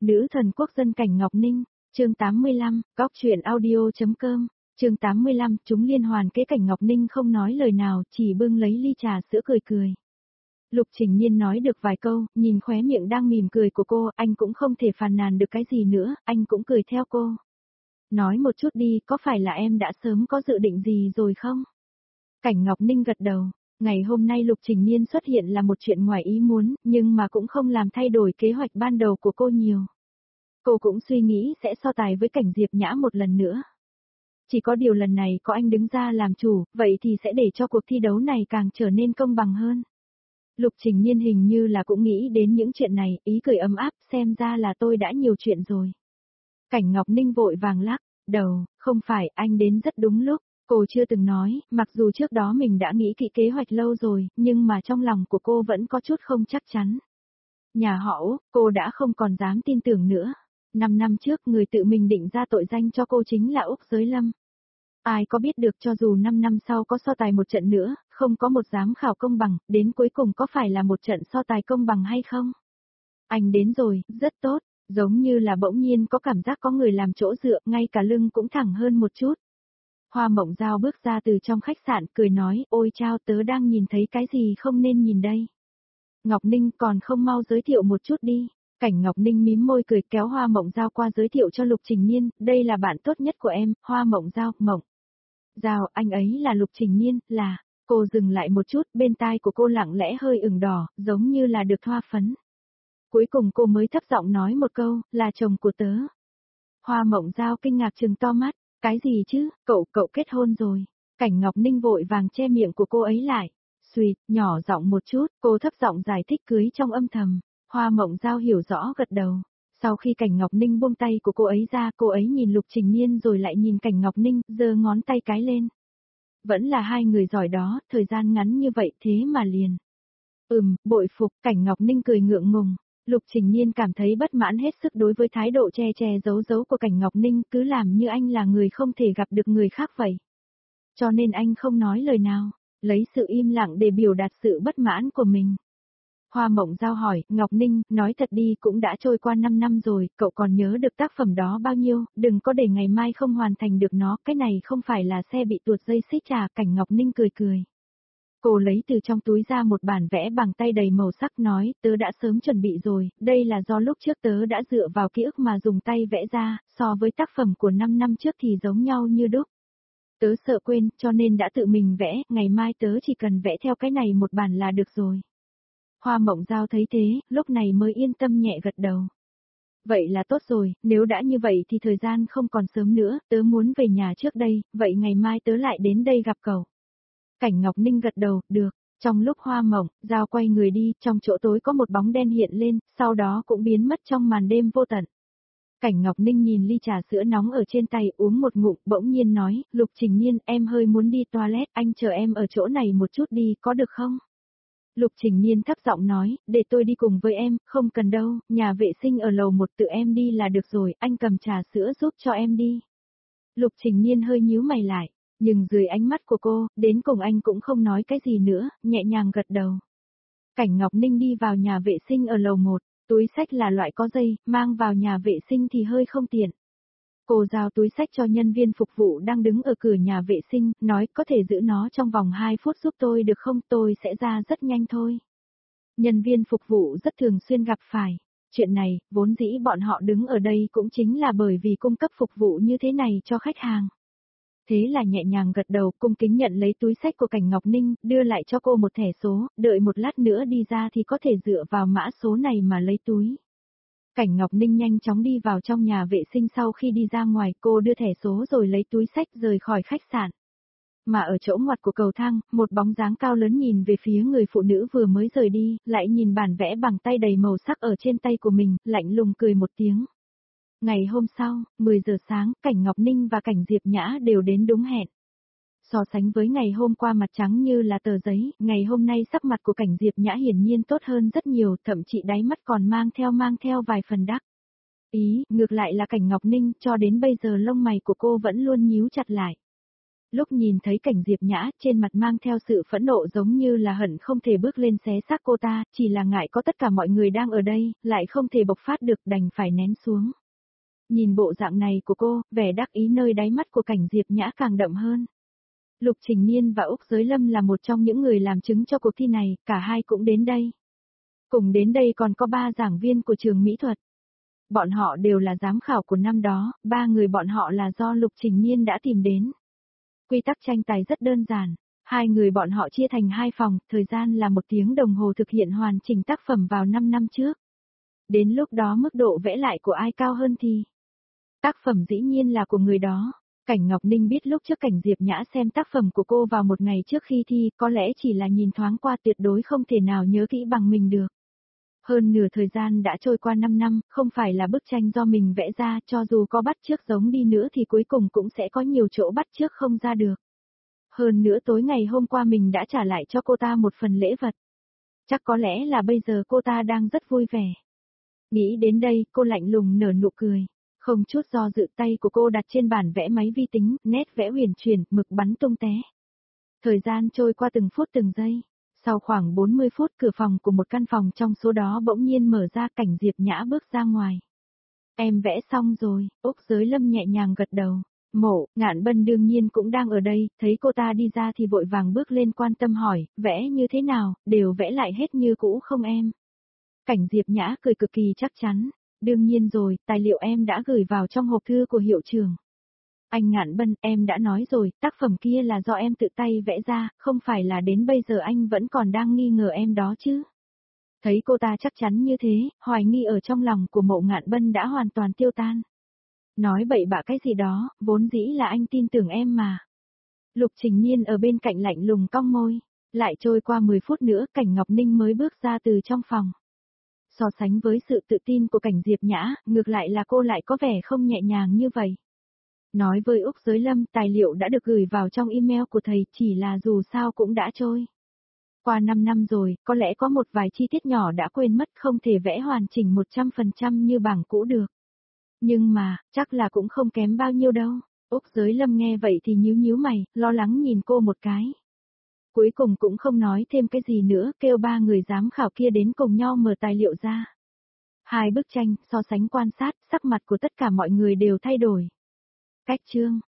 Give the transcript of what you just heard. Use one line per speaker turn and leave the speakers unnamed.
Nữ thần quốc dân Cảnh Ngọc Ninh, chương 85, góc truyện audio.com, chương 85, chúng liên hoàn kế Cảnh Ngọc Ninh không nói lời nào, chỉ bưng lấy ly trà sữa cười cười. Lục Trình Nhiên nói được vài câu, nhìn khóe miệng đang mỉm cười của cô, anh cũng không thể phàn nàn được cái gì nữa, anh cũng cười theo cô. Nói một chút đi, có phải là em đã sớm có dự định gì rồi không? Cảnh Ngọc Ninh gật đầu. Ngày hôm nay Lục Trình Nhiên xuất hiện là một chuyện ngoài ý muốn, nhưng mà cũng không làm thay đổi kế hoạch ban đầu của cô nhiều. Cô cũng suy nghĩ sẽ so tài với Cảnh Diệp Nhã một lần nữa. Chỉ có điều lần này có anh đứng ra làm chủ, vậy thì sẽ để cho cuộc thi đấu này càng trở nên công bằng hơn. Lục Trình Nhiên hình như là cũng nghĩ đến những chuyện này, ý cười ấm áp, xem ra là tôi đã nhiều chuyện rồi. Cảnh Ngọc Ninh vội vàng lắc đầu, không phải, anh đến rất đúng lúc. Cô chưa từng nói, mặc dù trước đó mình đã nghĩ kỹ kế hoạch lâu rồi, nhưng mà trong lòng của cô vẫn có chút không chắc chắn. Nhà họ Úc, cô đã không còn dám tin tưởng nữa. 5 năm trước người tự mình định ra tội danh cho cô chính là Úc Giới Lâm. Ai có biết được cho dù 5 năm sau có so tài một trận nữa, không có một giám khảo công bằng, đến cuối cùng có phải là một trận so tài công bằng hay không? Anh đến rồi, rất tốt, giống như là bỗng nhiên có cảm giác có người làm chỗ dựa, ngay cả lưng cũng thẳng hơn một chút. Hoa Mộng Giao bước ra từ trong khách sạn, cười nói, ôi chao, tớ đang nhìn thấy cái gì không nên nhìn đây. Ngọc Ninh còn không mau giới thiệu một chút đi. Cảnh Ngọc Ninh mím môi cười kéo Hoa Mộng Giao qua giới thiệu cho Lục Trình Nhiên, đây là bạn tốt nhất của em, Hoa Mộng Giao, Mộng. Giao, anh ấy là Lục Trình Nhiên, là, cô dừng lại một chút, bên tai của cô lặng lẽ hơi ửng đỏ, giống như là được thoa phấn. Cuối cùng cô mới thấp giọng nói một câu, là chồng của tớ. Hoa Mộng Giao kinh ngạc trừng to mắt. Cái gì chứ, cậu kết hôn rồi. Cảnh Ngọc Ninh vội vàng che miệng của cô ấy lại. Xuyệt, nhỏ giọng một chút, cô thấp giọng giải thích cưới trong âm thầm. Hoa Mộng Giao hiểu rõ gật đầu. Sau khi Cảnh Ngọc Ninh buông tay của cô ấy ra, cô ấy nhìn Lục Trình Nhiên rồi lại nhìn Cảnh Ngọc Ninh, giơ ngón tay cái lên. Vẫn là hai người giỏi đó, thời gian ngắn như vậy thế mà liền. Bội phục, Cảnh Ngọc Ninh cười ngượng ngùng. Lục Trình Nhiên cảm thấy bất mãn hết sức đối với thái độ che giấu của Cảnh Ngọc Ninh, cứ làm như anh là người không thể gặp được người khác vậy. Cho nên anh không nói lời nào, lấy sự im lặng để biểu đạt sự bất mãn của mình. Hoa Mộng Giao hỏi, Ngọc Ninh, nói thật đi, cũng đã trôi qua 5 năm rồi, cậu còn nhớ được tác phẩm đó bao nhiêu, đừng có để ngày mai không hoàn thành được nó, cái này không phải là xe bị tuột dây xích à, Cảnh Ngọc Ninh cười cười. Cô lấy từ trong túi ra một bản vẽ bằng tay đầy màu sắc nói, tớ đã sớm chuẩn bị rồi, đây là do lúc trước tớ đã dựa vào ký ức mà dùng tay vẽ ra, so với tác phẩm của 5 năm trước thì giống nhau như đúc. Tớ sợ quên, cho nên đã tự mình vẽ, ngày mai tớ chỉ cần vẽ theo cái này một bản là được rồi. Hoa Mộng Giao thấy thế, lúc này mới yên tâm nhẹ gật đầu. Vậy là tốt rồi, nếu đã như vậy thì thời gian không còn sớm nữa, tớ muốn về nhà trước đây, vậy ngày mai tớ lại đến đây gặp cậu. Cảnh Ngọc Ninh gật đầu, được. Trong lúc Hoa Mộng Giao quay người đi, trong chỗ tối có một bóng đen hiện lên, sau đó cũng biến mất trong màn đêm vô tận. Cảnh Ngọc Ninh nhìn ly trà sữa nóng ở trên tay, uống một ngụm, bỗng nhiên nói, Lục Trình Nhiên, em hơi muốn đi toilet, anh chờ em ở chỗ này một chút đi, có được không? Lục Trình Nhiên thấp giọng nói, để tôi đi cùng với em, không cần đâu, nhà vệ sinh ở lầu 1 tự em đi là được rồi, anh cầm trà sữa giúp cho em đi. Lục Trình Nhiên hơi nhíu mày lại. Nhưng dưới ánh mắt của cô, đến cùng anh cũng không nói cái gì nữa, nhẹ nhàng gật đầu. Cảnh Ngọc Ninh đi vào nhà vệ sinh ở lầu 1, túi xách là loại có dây, mang vào nhà vệ sinh thì hơi không tiện. Cô giao túi xách cho nhân viên phục vụ đang đứng ở cửa nhà vệ sinh, nói có thể giữ nó trong vòng 2 phút giúp tôi được không, tôi sẽ ra rất nhanh thôi. Nhân viên phục vụ rất thường xuyên gặp phải. Chuyện này, vốn dĩ bọn họ đứng ở đây cũng chính là bởi vì cung cấp phục vụ như thế này cho khách hàng. Thế là nhẹ nhàng gật đầu, cung kính nhận lấy túi xách của Cảnh Ngọc Ninh, đưa lại cho cô một thẻ số, đợi một lát nữa đi ra thì có thể dựa vào mã số này mà lấy túi. Cảnh Ngọc Ninh nhanh chóng đi vào trong nhà vệ sinh, sau khi đi ra ngoài cô đưa thẻ số rồi lấy túi xách rời khỏi khách sạn. Mà ở chỗ ngoặt của cầu thang, một bóng dáng cao lớn nhìn về phía người phụ nữ vừa mới rời đi, lại nhìn bản vẽ bằng tay đầy màu sắc ở trên tay của mình, lạnh lùng cười một tiếng. Ngày hôm sau, 10 giờ sáng, Cảnh Ngọc Ninh và Cảnh Diệp Nhã đều đến đúng hẹn. So sánh với ngày hôm qua mặt trắng như là tờ giấy, ngày hôm nay sắc mặt của Cảnh Diệp Nhã hiển nhiên tốt hơn rất nhiều, thậm chí đáy mắt còn mang theo vài phần đắc ý, ngược lại là Cảnh Ngọc Ninh, cho đến bây giờ lông mày của cô vẫn luôn nhíu chặt lại. Lúc nhìn thấy cảnh Diệp Nhã, trên mặt mang theo sự phẫn nộ giống như là hận không thể bước lên xé xác cô ta, chỉ là ngại có tất cả mọi người đang ở đây, lại không thể bộc phát được đành phải nén xuống. Nhìn bộ dạng này của cô, vẻ đắc ý nơi đáy mắt của cảnh Diệp Nhã càng đậm hơn. Lục Trình Niên và Úc Giới Lâm là một trong những người làm chứng cho cuộc thi này, cả hai cũng đến đây. Cùng đến đây còn có 3 giảng viên của trường mỹ thuật. Bọn họ đều là giám khảo của năm đó, 3 người bọn họ là do Lục Trình Niên đã tìm đến. Quy tắc tranh tài rất đơn giản, 2 người bọn họ chia thành 2 phòng, thời gian là 1 tiếng đồng hồ thực hiện hoàn chỉnh tác phẩm vào 5 năm trước. Đến lúc đó mức độ vẽ lại của ai cao hơn thì tác phẩm dĩ nhiên là của người đó. Cảnh Ngọc Ninh biết lúc trước cảnh Diệp Nhã xem tác phẩm của cô vào một ngày trước khi thi, có lẽ chỉ là nhìn thoáng qua tuyệt đối không thể nào nhớ kỹ bằng mình được. Hơn nửa thời gian đã trôi qua 5 năm, không phải là bức tranh do mình vẽ ra, cho dù có bắt chước giống đi nữa thì cuối cùng cũng sẽ có nhiều chỗ bắt chước không ra được. Hơn nữa tối ngày hôm qua mình đã trả lại cho cô ta một phần lễ vật. Chắc có lẽ là bây giờ cô ta đang rất vui vẻ. Nghĩ đến đây, cô lạnh lùng nở nụ cười. Không chút do dự, tay của cô đặt trên bản vẽ máy vi tính, nét vẽ huyền chuyển, mực bắn tung té. Thời gian trôi qua từng phút từng giây. Sau khoảng 40 phút, cửa phòng của một căn phòng trong số đó bỗng nhiên mở ra, cảnh Diệp Nhã bước ra ngoài. Em vẽ xong rồi, Úc Giới Lâm nhẹ nhàng gật đầu. Mộ, Ngạn Bân đương nhiên cũng đang ở đây, thấy cô ta đi ra thì vội vàng bước lên quan tâm hỏi, vẽ như thế nào, đều vẽ lại hết như cũ không em? Cảnh Diệp Nhã cười cực kỳ chắc chắn. Đương nhiên rồi, tài liệu em đã gửi vào trong hộp thư của hiệu trưởng. Anh Ngạn Bân, em đã nói rồi, tác phẩm kia là do em tự tay vẽ ra, không phải là đến bây giờ anh vẫn còn đang nghi ngờ em đó chứ. Thấy cô ta chắc chắn như thế, hoài nghi ở trong lòng của Mộ Ngạn Bân đã hoàn toàn tiêu tan. Nói bậy bạ cái gì đó, vốn dĩ là anh tin tưởng em mà. Lục Trình Niên ở bên cạnh lạnh lùng cong môi. Lại trôi qua 10 phút nữa, cảnh Ngọc Ninh mới bước ra từ trong phòng. So sánh với sự tự tin của cảnh Diệp Nhã, ngược lại là cô lại có vẻ không nhẹ nhàng như vậy. Nói với Úc Giới Lâm, tài liệu đã được gửi vào trong email của thầy, chỉ là dù sao cũng đã trôi. Qua 5 năm rồi, có lẽ có một vài chi tiết nhỏ đã quên mất, không thể vẽ hoàn chỉnh 100% như bảng cũ được. Nhưng mà, chắc là cũng không kém bao nhiêu đâu. Úc Giới Lâm nghe vậy thì nhíu nhíu mày, lo lắng nhìn cô một cái. Cuối cùng cũng không nói thêm cái gì nữa, kêu 3 người giám khảo kia đến cùng nhau mở tài liệu ra. 2 bức tranh, so sánh quan sát, sắc mặt của tất cả mọi người đều thay đổi. Cách chương